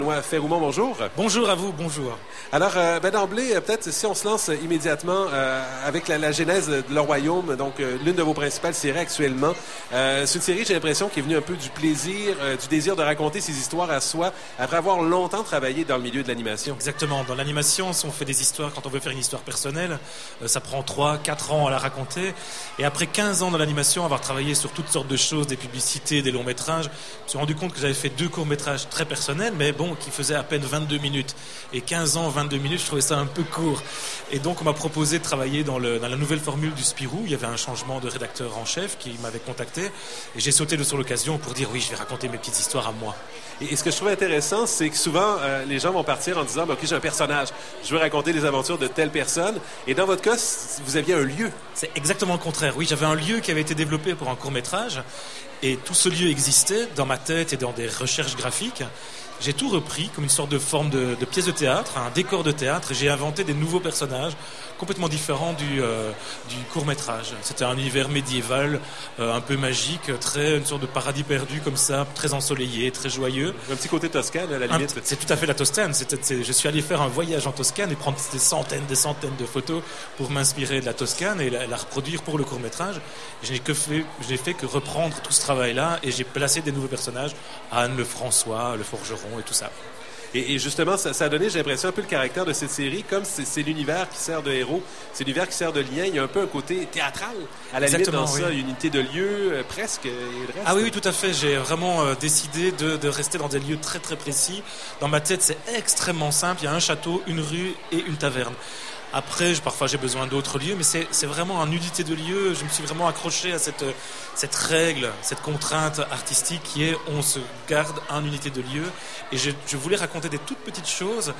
Benoît Ferroumont, bonjour. Bonjour à vous, bonjour. Alors, d'emblée, peut-être si on se lance immédiatement avec la genèse de Le Royaume, donc l'une de vos principales séries actuellement. C'est une série, j'ai l'impression, qui est venue un peu du plaisir, du désir de raconter ses histoires à soi, après avoir longtemps travaillé dans le milieu de l'animation. Exactement. Dans l'animation, si on fait des histoires, quand on veut faire une histoire personnelle, ça prend 3-4 ans à la raconter. Et après 15 ans dans l'animation, avoir travaillé sur toutes sortes de choses, des publicités, des longs métrages, je me suis rendu compte que j'avais fait 2 courts métrages très personnels, mais bon, qui faisaient à peine 22 minutes. Et 15 ans, 22 minutes, je trouvais ça un peu court. Et donc, on m'a proposé de travailler dans la nouvelle formule du Spirou. Il y avait un changement de rédacteur en chef qui m'avait contacté. Et j'ai sauté sur l'occasion pour dire oui, je vais raconter mes petites histoires à moi. Et ce que je trouve intéressant, c'est que souvent, les gens vont partir en disant, OK, j'ai un personnage, je veux raconter les aventures de telle personne. Et dans votre cas, vous aviez un lieu. C'est exactement le contraire. Oui, j'avais un lieu qui avait été développé pour un court-métrage. Et tout ce lieu existait dans ma tête et dans des recherches graphiques. J'ai tout repris comme une sorte de forme de pièce de théâtre, un décor de théâtre, et j'ai inventé des nouveaux personnages complètement différents du court-métrage. C'était un univers médiéval, un peu magique, une sorte de paradis perdu comme ça, très ensoleillé, très joyeux. Un petit côté Toscane, à la limite. C'est tout à fait la Toscane. Je suis allé faire un voyage en Toscane et prendre des centaines de photos pour m'inspirer de la Toscane et la reproduire pour le court-métrage. Je n'ai fait que reprendre tout ce travail-là et j'ai placé des nouveaux personnages, Anne, le François, le forgeron et tout ça. Et justement, ça a donné, j'ai l'impression, un peu le caractère de cette série, comme c'est l'univers qui sert de héros, c'est l'univers qui sert de lien. Il y a un peu un côté théâtral, à la limite, dans ça, une unité de lieu, presque, et le reste. Ah oui, tout à fait. J'ai vraiment décidé de rester dans des lieux très très précis. Dans ma tête, c'est extrêmement simple. Il y a un château, une rue et une taverne. Après, parfois j'ai besoin d'autres lieux, mais c'est vraiment une unité de lieu. Je me suis vraiment accroché à cette règle, cette contrainte artistique qui est on se garde une unité de lieu. Et je voulais raconter des toutes petites choses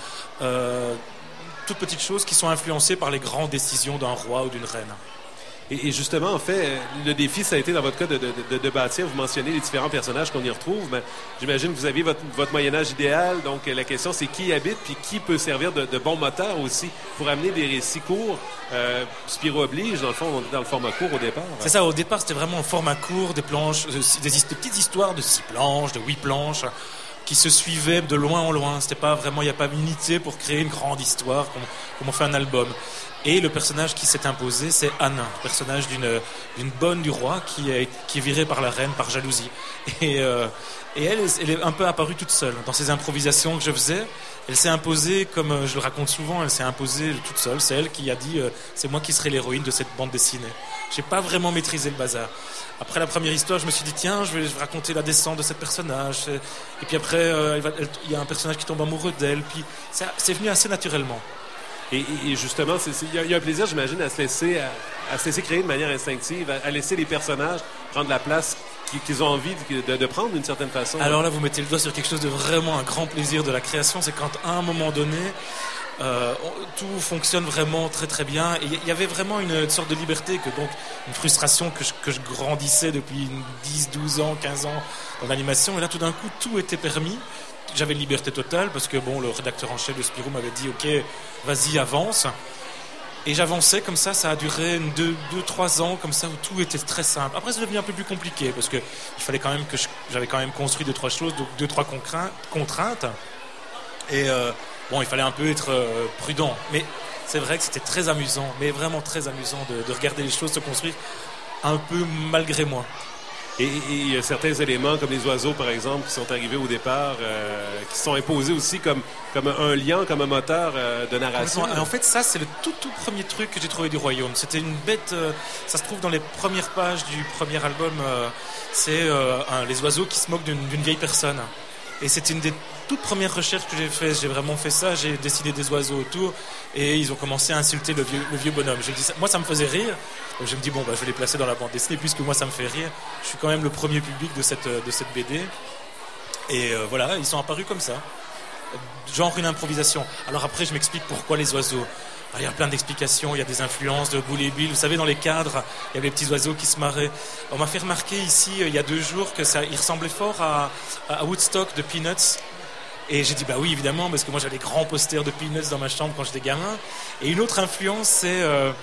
qui sont influencées par les grandes décisions d'un roi ou d'une reine. Et justement, en fait, le défi, ça a été dans votre cas de bâtir, vous mentionnez les différents personnages qu'on y retrouve, mais j'imagine que vous avez votre Moyen-Âge idéal, donc la question c'est qui y habite, puis qui peut servir de bon moteur aussi pour amener des récits courts. Spirou oblige, dans le fond, on est dans le format court au départ. C'est ça, au départ c'était vraiment un format court, des planches, des petites histoires de 6 planches, de 8 planches, qui se suivaient de loin en loin. C'était pas vraiment, il n'y a pas d'unité pour créer une grande histoire comme on fait un album. Et le personnage qui s'est imposé, c'est Anne, le personnage d'une bonne du roi qui est virée par la reine par jalousie. Et elle est un peu apparue toute seule. Dans ces improvisations que je faisais, elle s'est imposée, comme je le raconte souvent, elle s'est imposée toute seule. C'est elle qui a dit c'est moi qui serai l'héroïne de cette bande dessinée. J'ai pas vraiment maîtrisé le bazar. Après la première histoire, je me suis dit tiens, je vais raconter la descente de cette personnage. Et puis après, il y a un personnage qui tombe amoureux d'elle. Puis c'est venu assez naturellement. Et justement, il y a un plaisir, j'imagine, à se laisser créer de manière instinctive, à laisser les personnages prendre la place qu'ils ont envie de prendre d'une certaine façon. Alors là, vous mettez le doigt sur quelque chose de vraiment un grand plaisir de la création, c'est quand à un moment donné, tout fonctionne vraiment très très bien. Et il y avait vraiment une sorte de liberté, donc une frustration que je grandissais depuis 10, 12 ans, 15 ans dans l'animation. Et là, tout d'un coup, tout était permis. J'avais une liberté totale parce que le rédacteur en chef de Spirou m'avait dit ok, vas-y, avance. Et j'avançais comme ça a duré 2-3 ans comme ça où tout était très simple. Après c'est devenu un peu plus compliqué parce que il fallait quand même j'avais quand même construit 2-3 choses, donc 2-3 contraintes. Et il fallait un peu être prudent. Mais c'est vrai que c'était très amusant, mais vraiment très amusant de regarder les choses se construire un peu malgré moi. Et il y a certains éléments, comme les oiseaux, par exemple, qui sont arrivés au départ, qui sont imposés aussi comme un lien, comme un moteur de narration. En fait, ça, c'est le tout premier truc que j'ai trouvé du Royaume. C'était une bête... ça se trouve dans les premières pages du premier album. C'est les oiseaux qui se moquent d'une vieille personne. Et c'était une des toutes premières recherches que j'ai fait. J'ai vraiment fait ça. J'ai dessiné des oiseaux autour. Et ils ont commencé à insulter le vieux bonhomme. Moi, ça me faisait rire. Donc je me dis, je vais les placer dans la bande dessinée, puisque moi, ça me fait rire. Je suis quand même le premier public de cette BD. Et voilà, ils sont apparus comme ça. Genre une improvisation. Alors après, je m'explique pourquoi les oiseaux. Il y a plein d'explications, il y a des influences de Boule et Bill. Vous savez, dans les cadres, il y avait les petits oiseaux qui se marraient. On m'a fait remarquer ici, il y a 2 jours, il ressemblait fort à Woodstock de Peanuts. Et j'ai dit, oui, évidemment, parce que moi, j'avais des grands posters de Peanuts dans ma chambre quand j'étais gamin. Et une autre influence, c'est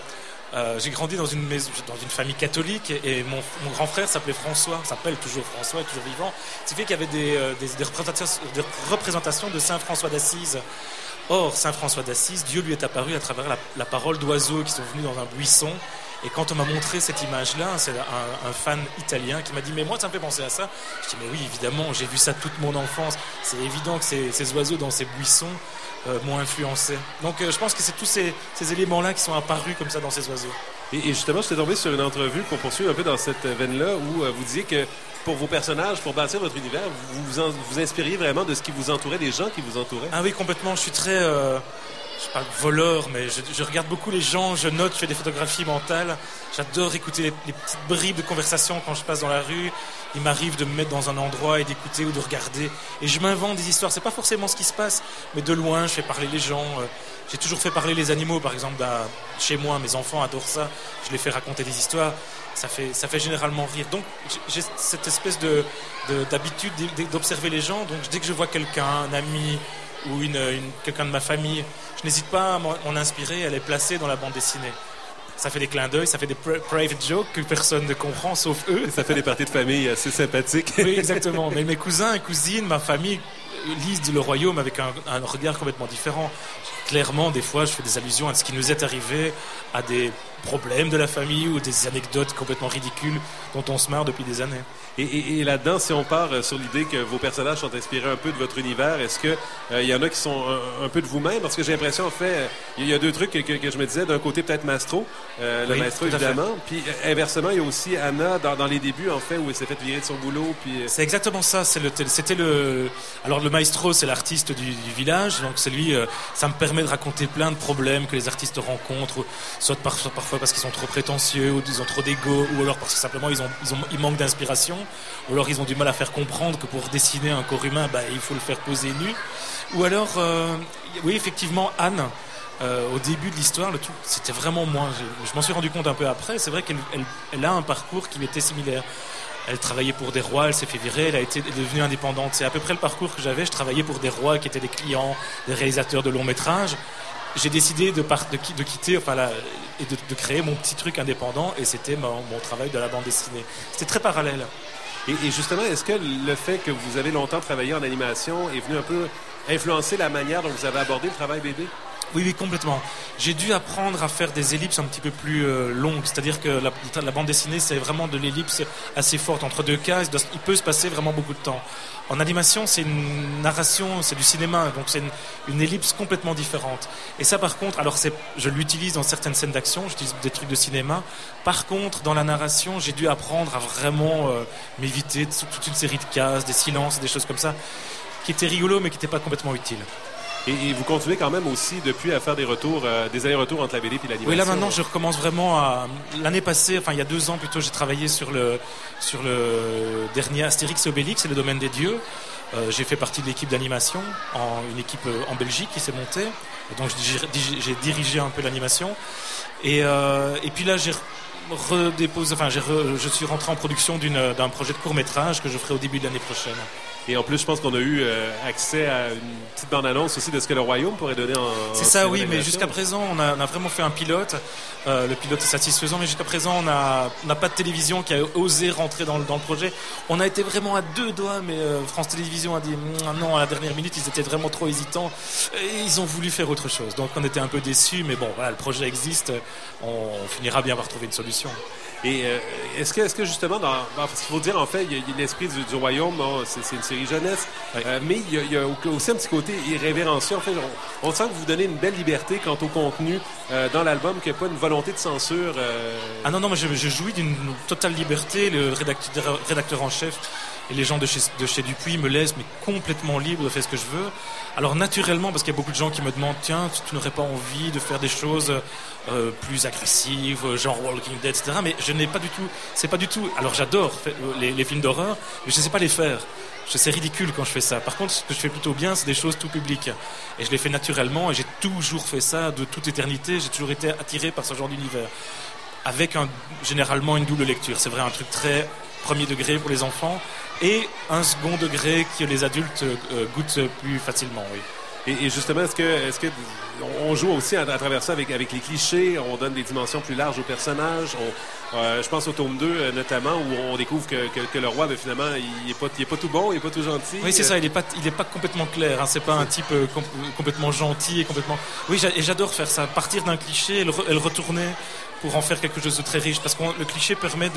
J'ai grandi dans une famille catholique et mon grand frère s'appelait François, s'appelle toujours François, toujours vivant. Ce qui fait qu'il y avait des représentations de Saint François d'Assise. Or, Saint François d'Assise, Dieu lui est apparu à travers la parole d'oiseaux qui sont venus dans un buisson. Et quand on m'a montré cette image-là, c'est un fan italien qui m'a dit « Mais moi, ça me fait penser à ça. » Je dis « Mais oui, évidemment, j'ai vu ça toute mon enfance. C'est évident que ces oiseaux dans ces buissons m'ont influencé. » Donc, je pense que c'est tous ces éléments-là qui sont apparus comme ça dans ces oiseaux. Et justement, je t'ai tombé sur une entrevue pour poursuivre un peu dans cette veine-là où vous disiez que pour vos personnages, pour bâtir votre univers, vous inspiriez vraiment de ce qui vous entourait, des gens qui vous entouraient. Ah oui, complètement. Je suis très... je suis pas voleur, mais je regarde beaucoup les gens, je note, je fais des photographies mentales. J'adore écouter les petites bribes de conversation quand je passe dans la rue. Il m'arrive de me mettre dans un endroit et d'écouter ou de regarder. Et je m'invente des histoires. C'est pas forcément ce qui se passe, mais de loin, je fais parler les gens. J'ai toujours fait parler les animaux, par exemple, chez moi. Mes enfants adorent ça. Je les fais raconter des histoires. Ça fait généralement rire. Donc, j'ai cette espèce d'habitude d'observer les gens. Donc, dès que je vois quelqu'un, un ami ou quelqu'un de ma famille, je n'hésite pas à m'en inspirer, à les placer dans la bande dessinée. Ça fait des clins d'œil, ça fait des private jokes que personne ne comprend sauf eux. Et ça fait des parties de famille assez sympathiques. Oui, exactement. Mais mes cousins et cousines, ma famille lisent Le Royaume avec un regard complètement différent. Clairement, des fois, je fais des allusions à ce qui nous est arrivé, à des problèmes de la famille ou des anecdotes complètement ridicules dont on se marre depuis des années. Et là-dedans, si on part sur l'idée que vos personnages sont inspirés un peu de votre univers, est-ce que y en a qui sont un peu de vous-même? Parce que j'ai l'impression, en fait, il y a deux trucs que je me disais. D'un côté, peut-être Mastro, le maestro, évidemment. Puis, inversement, il y a aussi Anna, dans les débuts, en fait, où elle s'est fait virer de son boulot. Puis... C'est exactement ça. Alors, le maestro, c'est l'artiste du village. Donc, c'est lui, ça me permet de raconter plein de problèmes que les artistes rencontrent, soit parfois parce qu'ils sont trop prétentieux, ou ils ont trop d'ego, ou alors parce que simplement ils manquent d'inspiration. Ou alors ils ont du mal à faire comprendre que pour dessiner un corps humain, il faut le faire poser nu. Ou alors, oui, effectivement, Anne, au début de l'histoire, le truc, c'était vraiment moi. Je m'en suis rendu compte un peu après. C'est vrai qu'elle a un parcours qui m'était similaire. Elle travaillait pour des rois, elle s'est fait virer, elle est devenue indépendante. C'est à peu près le parcours que j'avais. Je travaillais pour des rois qui étaient des clients, des réalisateurs de longs métrages. J'ai décidé de quitter, et de créer mon petit truc indépendant, et c'était mon travail de la bande dessinée. C'était très parallèle. Et justement, est-ce que le fait que vous avez longtemps travaillé en animation est venu un peu influencer la manière dont vous avez abordé le travail BD? Oui, complètement. J'ai dû apprendre à faire des ellipses un petit peu plus longues. C'est-à-dire que la bande dessinée, c'est vraiment de l'ellipse assez forte. Entre deux cases, il peut se passer vraiment beaucoup de temps. En animation, c'est une narration, c'est du cinéma, donc c'est une ellipse complètement différente. Et ça, par contre, je l'utilise dans certaines scènes d'action, j'utilise des trucs de cinéma. Par contre, dans la narration, j'ai dû apprendre à vraiment m'éviter toute une série de cases, des silences, des choses comme ça, qui étaient rigolos, mais qui n'étaient pas complètement utiles. Et vous continuez quand même aussi depuis à faire des allers-retours entre la BD et l'animation. Oui, là maintenant je recommence vraiment l'année passée, il y a 2 ans plutôt, j'ai travaillé sur le dernier Astérix et Obélix, c'est le domaine des dieux. J'ai fait partie de l'équipe d'animation, une équipe en Belgique qui s'est montée. Et donc j'ai dirigé un peu l'animation. Et puis là je suis rentré en production d'un projet de court-métrage que je ferai au début de l'année prochaine. Et en plus, je pense qu'on a eu accès à une petite bande-annonce aussi de ce que le Royaume pourrait donner C'est ça, oui, mais jusqu'à présent, on a vraiment fait un pilote. Le pilote est satisfaisant, mais jusqu'à présent, on n'a pas de télévision qui a osé rentrer dans le projet. On a été vraiment à 2 doigts, mais France Télévisions a dit non, à la dernière minute, ils étaient vraiment trop hésitants. Et ils ont voulu faire autre chose. Donc on était un peu déçus, mais bon, voilà, le projet existe. On finira bien par trouver une solution. Et est-ce que justement, parce qu'il faut dire, en fait, il y a l'esprit du Royaume, c'est une série jeunesse, oui. Mais il y a aussi un petit côté irrévérencieux. En fait, on sent que vous donnez une belle liberté quant au contenu dans l'album, qu'il n'y a pas une volonté de censure. Ah non, moi je jouis d'une totale liberté. Le rédacteur en chef et les gens de chez Dupuis me laissent mais complètement libre de faire ce que je veux. Alors naturellement, parce qu'il y a beaucoup de gens qui me demandent, tiens, tu n'aurais pas envie de faire des choses plus agressives, genre Walking Dead, etc. Mais je n'ai pas du tout, c'est pas du tout. Alors j'adore les films d'horreur, mais je ne sais pas les faire. C'est ridicule quand je fais ça. Par contre, ce que je fais plutôt bien, c'est des choses tout publiques. Et je les fais naturellement, et j'ai toujours fait ça de toute éternité. J'ai toujours été attiré par ce genre d'univers. Avec généralement une double lecture. C'est vrai, un truc très premier degré pour les enfants, et un second degré que les adultes goûtent plus facilement, oui. Et justement, est-ce que on joue aussi à travers ça avec les clichés, on donne des dimensions plus larges aux personnages. Je pense au tome 2 notamment où on découvre que le roi, finalement, il est pas tout bon, il est pas tout gentil. Oui, c'est ça. Il est pas complètement clair. Hein, c'est pas un type complètement gentil et complètement. Oui, et j'adore faire ça. Partir d'un cliché et le retourner pour en faire quelque chose de très riche, parce que le cliché permet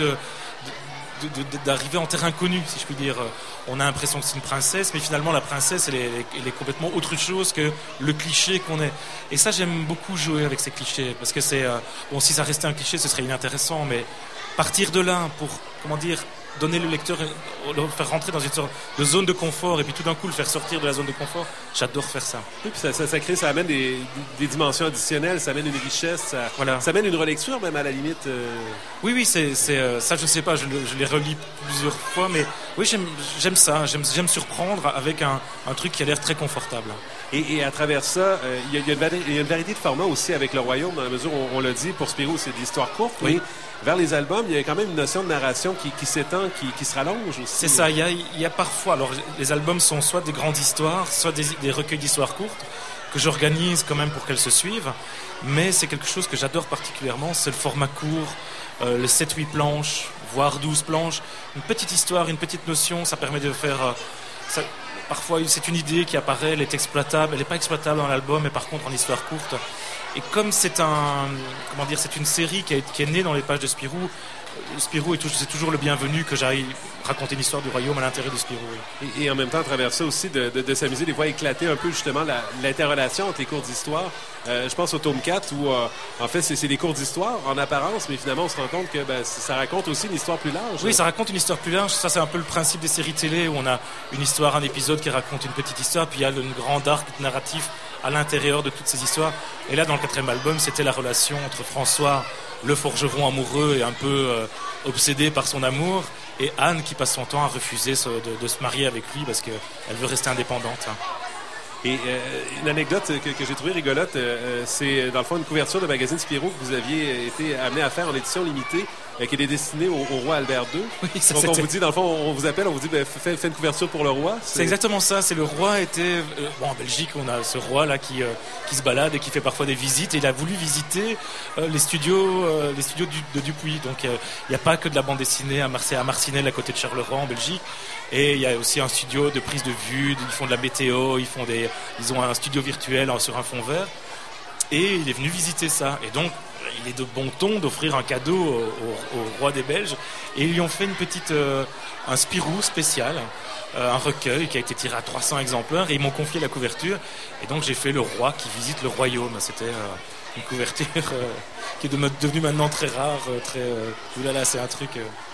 d'arriver en terrain connu, si je puis dire. On a l'impression que c'est une princesse, mais finalement la princesse, elle est complètement autre chose que le cliché qu'on est. Et ça, j'aime beaucoup jouer avec ces clichés, parce que c'est bon, si ça restait un cliché, ce serait inintéressant, mais partir de là pour, comment dire, donner le lecteur, le faire rentrer dans une sorte de zone de confort et puis tout d'un coup le faire sortir de la zone de confort, j'adore faire ça. Oui, puis ça amène des dimensions additionnelles, ça amène une richesse, ça amène une relecture même à la limite. Oui, c'est ça, je sais pas, je les relis plusieurs fois, mais oui, j'aime ça, j'aime surprendre avec un truc qui a l'air très confortable. Et à travers ça, il y a une variété de formats aussi avec le Royaume, dans la mesure où on l'a dit, pour Spirou, c'est des histoires courtes, oui. Mais vers les albums, il y a quand même une notion de narration qui s'étend, qui se rallonge aussi. C'est ça, il y a parfois, alors les albums sont soit des grandes histoires, soit des recueils d'histoires courtes, que j'organise quand même pour qu'elles se suivent, mais c'est quelque chose que j'adore particulièrement, c'est le format court, les 7-8 planches, voire 12 planches, une petite histoire, une petite notion, ça permet de faire... parfois, c'est une idée qui apparaît, elle est exploitable, elle n'est pas exploitable dans l'album, mais par contre en histoire courte. Et comme c'est une série qui est née dans les pages de Spirou, c'est toujours le bienvenu que j'aille raconter une histoire du royaume à l'intérieur de Spirou. Et en même temps, à travers ça aussi, de s'amuser, des fois, à éclater un peu justement l'interrelation entre les cours d'histoire. Je pense au tome 4 où, en fait, c'est des cours d'histoire en apparence, mais finalement, on se rend compte que ça raconte aussi une histoire plus large. Oui, ça raconte une histoire plus large. Ça, c'est un peu le principe des séries télé où on a une histoire, un épisode qui raconte une petite histoire, puis il y a une grande arc narratif à l'intérieur de toutes ces histoires. Et là, dans le 4e album, c'était la relation entre François, le forgeron amoureux et un peu obsédé par son amour, et Anne qui passe son temps à refuser de se marier avec lui parce qu'elle veut rester indépendante. Et une anecdote que j'ai trouvée rigolote, c'est dans le fond une couverture de magazine Spirou que vous aviez été amené à faire en édition limitée, qui est destinée au roi Albert II. Oui, ça, donc on vous dit, dans le fond, on vous appelle, on vous dit, fais une couverture pour le roi. C'est exactement ça. C'est le roi était en Belgique, on a ce roi là qui se balade et qui fait parfois des visites. Et il a voulu visiter les studios de Dupuis. Donc il n'y a pas que de la bande dessinée à Marcinelle à côté de Charleroi en Belgique. Et il y a aussi un studio de prise de vue, ils font de la météo, ils ont un studio virtuel sur un fond vert. Et il est venu visiter ça. Et donc, il est de bon ton d'offrir un cadeau au roi des Belges. Et ils lui ont fait un Spirou spécial, un recueil qui a été tiré à 300 exemplaires. Et ils m'ont confié la couverture. Et donc, j'ai fait le roi qui visite le royaume. C'était une couverture qui est devenue maintenant très rare. Oulala, c'est un truc...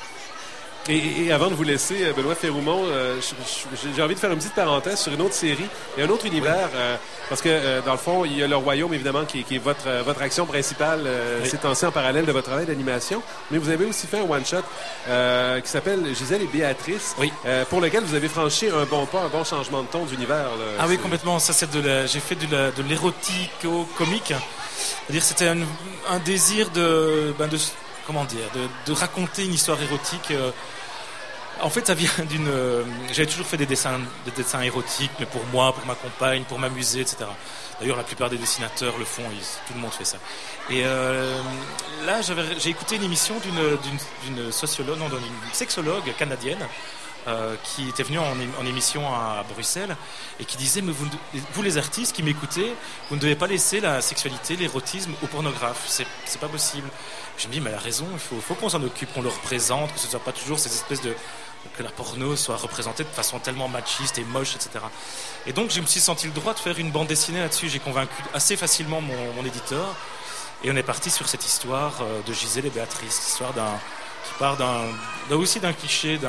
Et avant de vous laisser, Benoît Féroumont, j'ai envie de faire une petite parenthèse sur une autre série et un autre univers, parce que dans le fond, il y a le Royaume, évidemment, qui est votre action principale ces temps-ci en parallèle de votre travail d'animation, mais vous avez aussi fait un one-shot qui s'appelle Gisèle et Béatrice, pour lequel vous avez franchi un bon pas, un bon changement de ton d'univers. Ah oui, complètement. Ça, j'ai fait de l'érotico-comique. C'est-à-dire, c'était un désir de raconter une histoire érotique. En fait, ça vient j'avais toujours fait des dessins érotiques, mais pour moi, pour ma compagne, pour m'amuser, etc. D'ailleurs, la plupart des dessinateurs le font, tout le monde fait ça. Et là, j'ai écouté une émission d'une sociologue, non, d'une sexologue canadienne, qui était venue en émission à Bruxelles et qui disait, mais vous les artistes qui m'écoutez, vous ne devez pas laisser la sexualité, l'érotisme au pornographe, c'est pas possible. Je me dis, mais elle a raison, il faut qu'on s'en occupe, qu'on le représente, que ce ne soit pas toujours cette espèce que la porno soit représentée de façon tellement machiste et moche, etc. Et donc je me suis senti le droit de faire une bande dessinée là-dessus. J'ai convaincu assez facilement mon éditeur et on est parti sur cette histoire de Gisèle et Béatrice, histoire qui part aussi d'un cliché,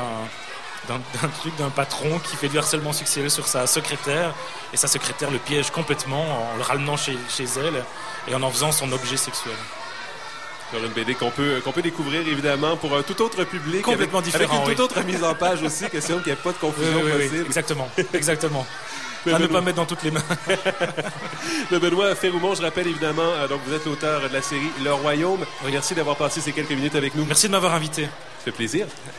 d'un patron qui fait du harcèlement sexuel sur sa secrétaire, et sa secrétaire le piège complètement en le ramenant chez elle et en faisant son objet sexuel. Alors une BD qu'on peut découvrir évidemment pour un tout autre public, complètement différent, avec une toute autre mise en page aussi, question qu'il n'y ait pas de confusion possible. Oui, exactement. À ne pas mettre dans toutes les mains. Le Benoît Féroumont, je rappelle évidemment, donc vous êtes l'auteur de la série Le Royaume. Merci d'avoir passé ces quelques minutes avec nous. Merci de m'avoir invité. Ça fait plaisir.